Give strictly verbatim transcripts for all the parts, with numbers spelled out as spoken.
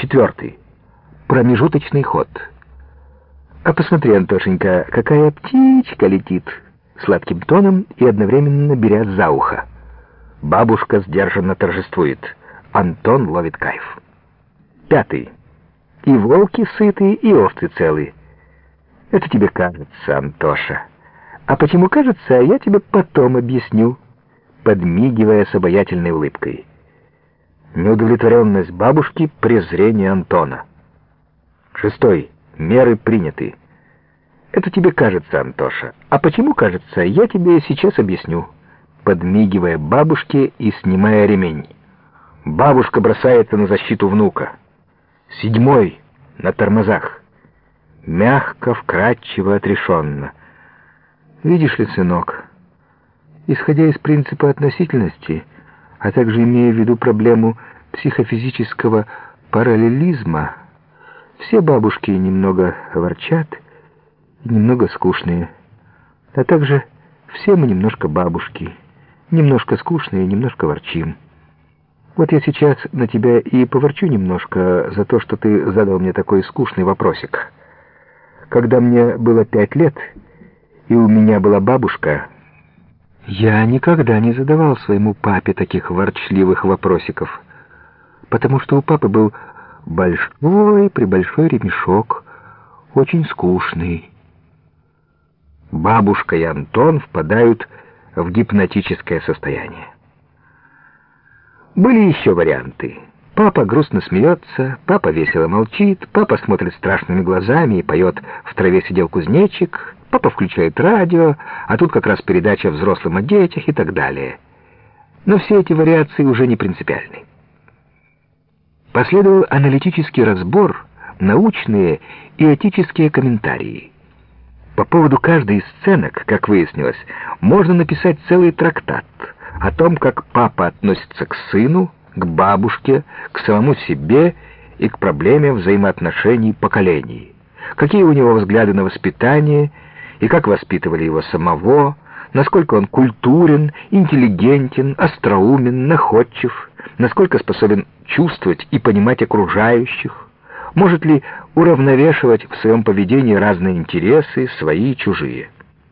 Четвертый. Промежуточный ход. А посмотри, Антошенька, какая птичка летит, сладким тоном и одновременно беря за ухо. Бабушка сдержанно торжествует. Антон ловит кайф. Пятый. И волки сыты, и овцы целы. Это тебе кажется, Антоша. А почему кажется, я тебе потом объясню, подмигивая с обаятельной улыбкой. Неудовлетворенность бабушки, презрение Антона. Шестой. Меры приняты. Это тебе кажется, Антоша. А почему кажется, я тебе сейчас объясню, подмигивая бабушке и снимая ремень. Бабушка бросается на защиту внука. Седьмой. На тормозах. Мягко, вкрадчиво, отрешенно. Видишь ли, сынок, исходя из принципа относительности, а также имея в виду проблему психофизического параллелизма, все бабушки немного ворчат и немного скучные, а также все мы немножко бабушки, немножко скучные и немножко ворчим. Вот я сейчас на тебя и поворчу немножко за то, что ты задал мне такой скучный вопросик. Когда мне было пять лет, и у меня была бабушка, я никогда не задавал своему папе таких ворчливых вопросиков, потому что у папы был большой-пребольшой ремешок, очень скучный. Бабушка и Антон впадают в гипнотическое состояние. Были еще варианты. Папа грустно смеется, папа весело молчит, папа смотрит страшными глазами и поет «В траве сидел кузнечик», папа включает радио, а тут как раз передача взрослым о детях и так далее. Но все эти вариации уже не принципиальны. Последовал аналитический разбор, научные и этические комментарии. По поводу каждой из сценок, как выяснилось, можно написать целый трактат о том, как папа относится к сыну, к бабушке, к самому себе и к проблеме взаимоотношений поколений, какие у него взгляды на воспитание и как воспитывали его самого, насколько он культурен, интеллигентен, остроумен, находчив, насколько способен чувствовать и понимать окружающих, может ли уравновешивать в своем поведении разные интересы, свои и чужие.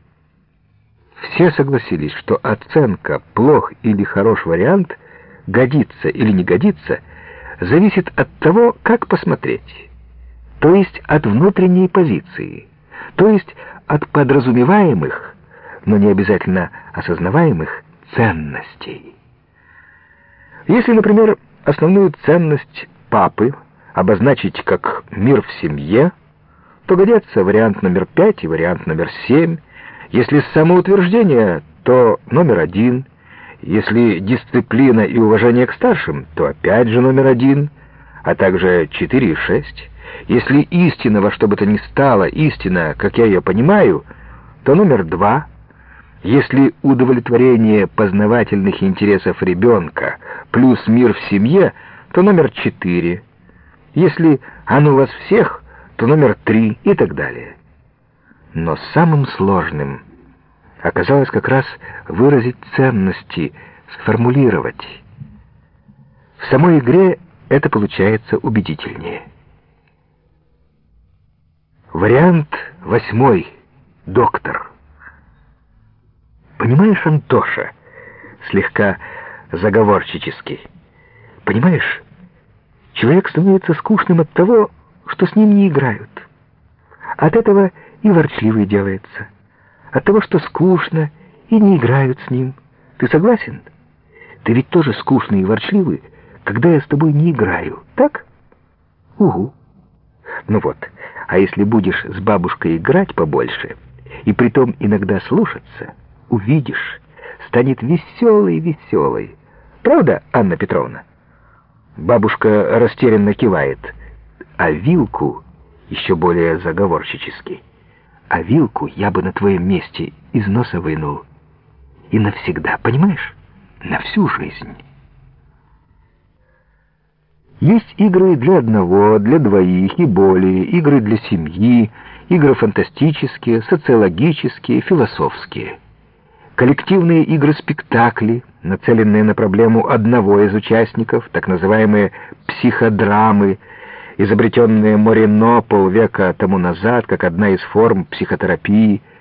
Все согласились, что оценка «плох» или «хорош» вариант, годится или не годится, зависит от того, как посмотреть, то есть от внутренней позиции, то есть от подразумеваемых, но не обязательно осознаваемых ценностей. Если, например, основную ценность папы обозначить как мир в семье, то годятся вариант номер пять и вариант номер семь. Если самоутверждение, то номер один. Если дисциплина и уважение к старшим, то опять же номер один, а также четыре и шесть. Если истина во что бы то ни стало, истина, как я ее понимаю, то номер два. Если удовлетворение познавательных интересов ребенка плюс мир в семье, то номер четыре. Если оно у вас всех, то номер три и так далее. Но самым сложным оказалось как раз выразить ценности, сформулировать. В самой игре это получается убедительнее. Вариант восьмой. Доктор. Понимаешь, Антоша, слегка заговорщически, понимаешь, человек становится скучным от того, что с ним не играют. От этого и ворчливый делается. От того, что скучно, и не играют с ним. Ты согласен? Ты ведь тоже скучный и ворчливый, когда я с тобой не играю, так? Угу. Ну вот, а если будешь с бабушкой играть побольше, и притом иногда слушаться, увидишь, станет веселой-веселой. Правда, Анна Петровна? Бабушка растерянно кивает, а вилку еще более заговорщически. А вилку я бы на твоем месте из носа вынул. И навсегда, понимаешь? На всю жизнь. Есть игры для одного, для двоих и более, игры для семьи, игры фантастические, социологические, философские. Коллективные игры-спектакли, нацеленные на проблему одного из участников, так называемые психодрамы, изобретенное Морино полвека тому назад как одна из форм психотерапии,